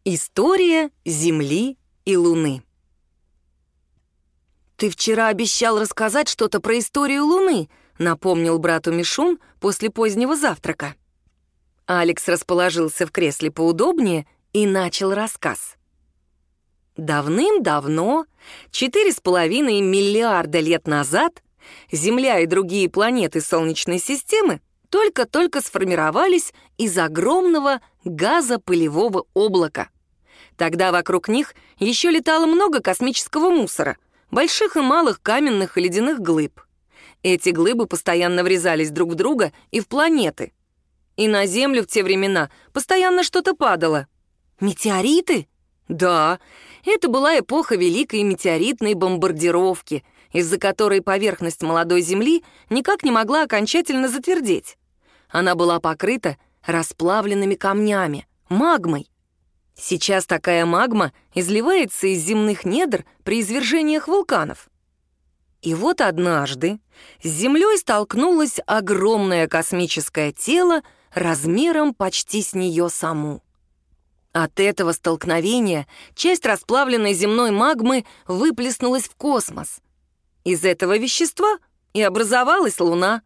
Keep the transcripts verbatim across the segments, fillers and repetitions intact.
История Земли и Луны. «Ты вчера обещал рассказать что-то про историю Луны», — напомнил брату Мишун после позднего завтрака. Алекс расположился в кресле поудобнее и начал рассказ. Давным-давно, четыре с половиной миллиарда лет назад, Земля и другие планеты Солнечной системы только-только сформировались из огромного газопылевого облака. Тогда вокруг них еще летало много космического мусора, больших и малых каменных и ледяных глыб. Эти глыбы постоянно врезались друг в друга и в планеты. И на Землю в те времена постоянно что-то падало. Метеориты? Да, это была эпоха Великой метеоритной бомбардировки, из-за которой поверхность молодой Земли никак не могла окончательно затвердеть. Она была покрыта расплавленными камнями, магмой. Сейчас такая магма изливается из земных недр при извержениях вулканов. И вот однажды с Землей столкнулось огромное космическое тело размером почти с нее саму. От этого столкновения часть расплавленной земной магмы выплеснулась в космос. Из этого вещества и образовалась Луна.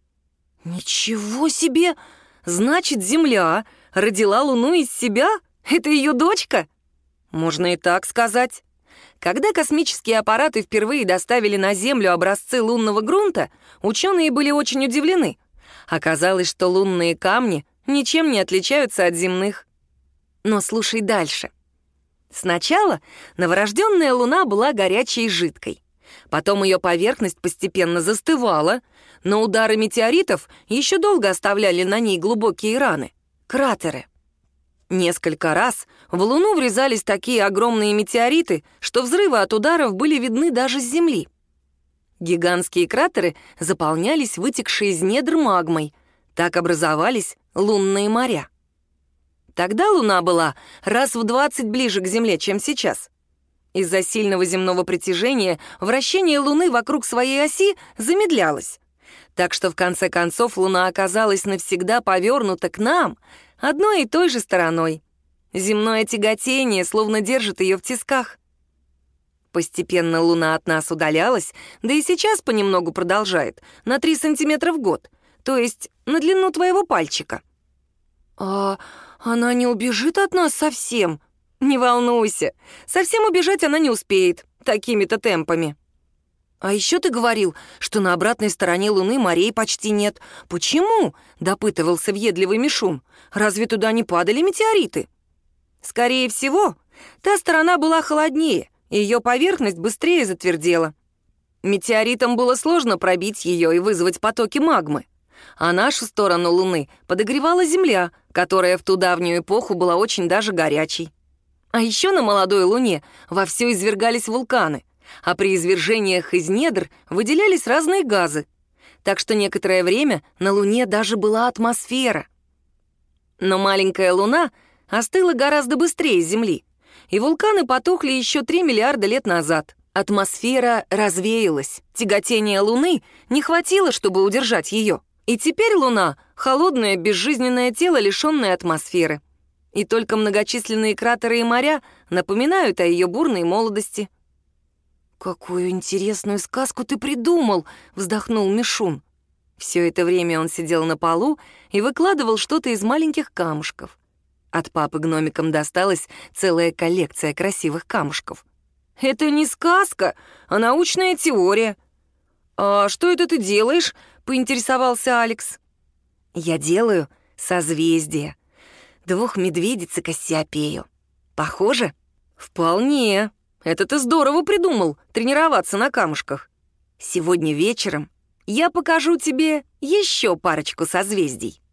Ничего себе! Значит, Земля родила Луну из себя? Это ее дочка? Можно и так сказать. Когда космические аппараты впервые доставили на Землю образцы лунного грунта, ученые были очень удивлены. Оказалось, что лунные камни ничем не отличаются от земных. Но слушай дальше. Сначала новорожденная Луна была горячей и жидкой. Потом ее поверхность постепенно застывала, но удары метеоритов еще долго оставляли на ней глубокие раны — кратеры. Несколько раз в Луну врезались такие огромные метеориты, что взрывы от ударов были видны даже с Земли. Гигантские кратеры заполнялись вытекшей из недр магмой. Так образовались лунные моря. Тогда Луна была раз в двадцать ближе к Земле, чем сейчас. Из-за сильного земного притяжения вращение Луны вокруг своей оси замедлялось. Так что в конце концов Луна оказалась навсегда повернута к нам одной и той же стороной. Земное тяготение словно держит ее в тисках. Постепенно Луна от нас удалялась, да и сейчас понемногу продолжает, на три сантиметра в год, то есть на длину твоего пальчика. А она не убежит от нас совсем? Не волнуйся, совсем убежать она не успеет, такими-то темпами. А еще ты говорил, что на обратной стороне Луны морей почти нет. Почему? Допытывался въедливый Мишун. Разве туда не падали метеориты? Скорее всего, та сторона была холоднее, и ее поверхность быстрее затвердела. Метеоритам было сложно пробить ее и вызвать потоки магмы. А нашу сторону Луны подогревала Земля, которая в ту давнюю эпоху была очень даже горячей. А еще на молодой Луне вовсю извергались вулканы, а при извержениях из недр выделялись разные газы. Так что некоторое время на Луне даже была атмосфера. Но маленькая Луна остыла гораздо быстрее Земли, и вулканы потухли еще три миллиарда лет назад. Атмосфера развеялась, тяготения Луны не хватило, чтобы удержать ее. И теперь Луна — холодное, безжизненное тело, лишенное атмосферы. И только многочисленные кратеры и моря напоминают о ее бурной молодости. «Какую интересную сказку ты придумал!» — вздохнул Мишун. Все это время он сидел на полу и выкладывал что-то из маленьких камушков. От папы гномикам досталась целая коллекция красивых камушков. «Это не сказка, а научная теория». «А что это ты делаешь?» — поинтересовался Алекс. «Я делаю созвездие. Двух медведиц и Кассиопею. Похоже?» «Вполне. Это ты здорово придумал, тренироваться на камушках. Сегодня вечером я покажу тебе еще парочку созвездий».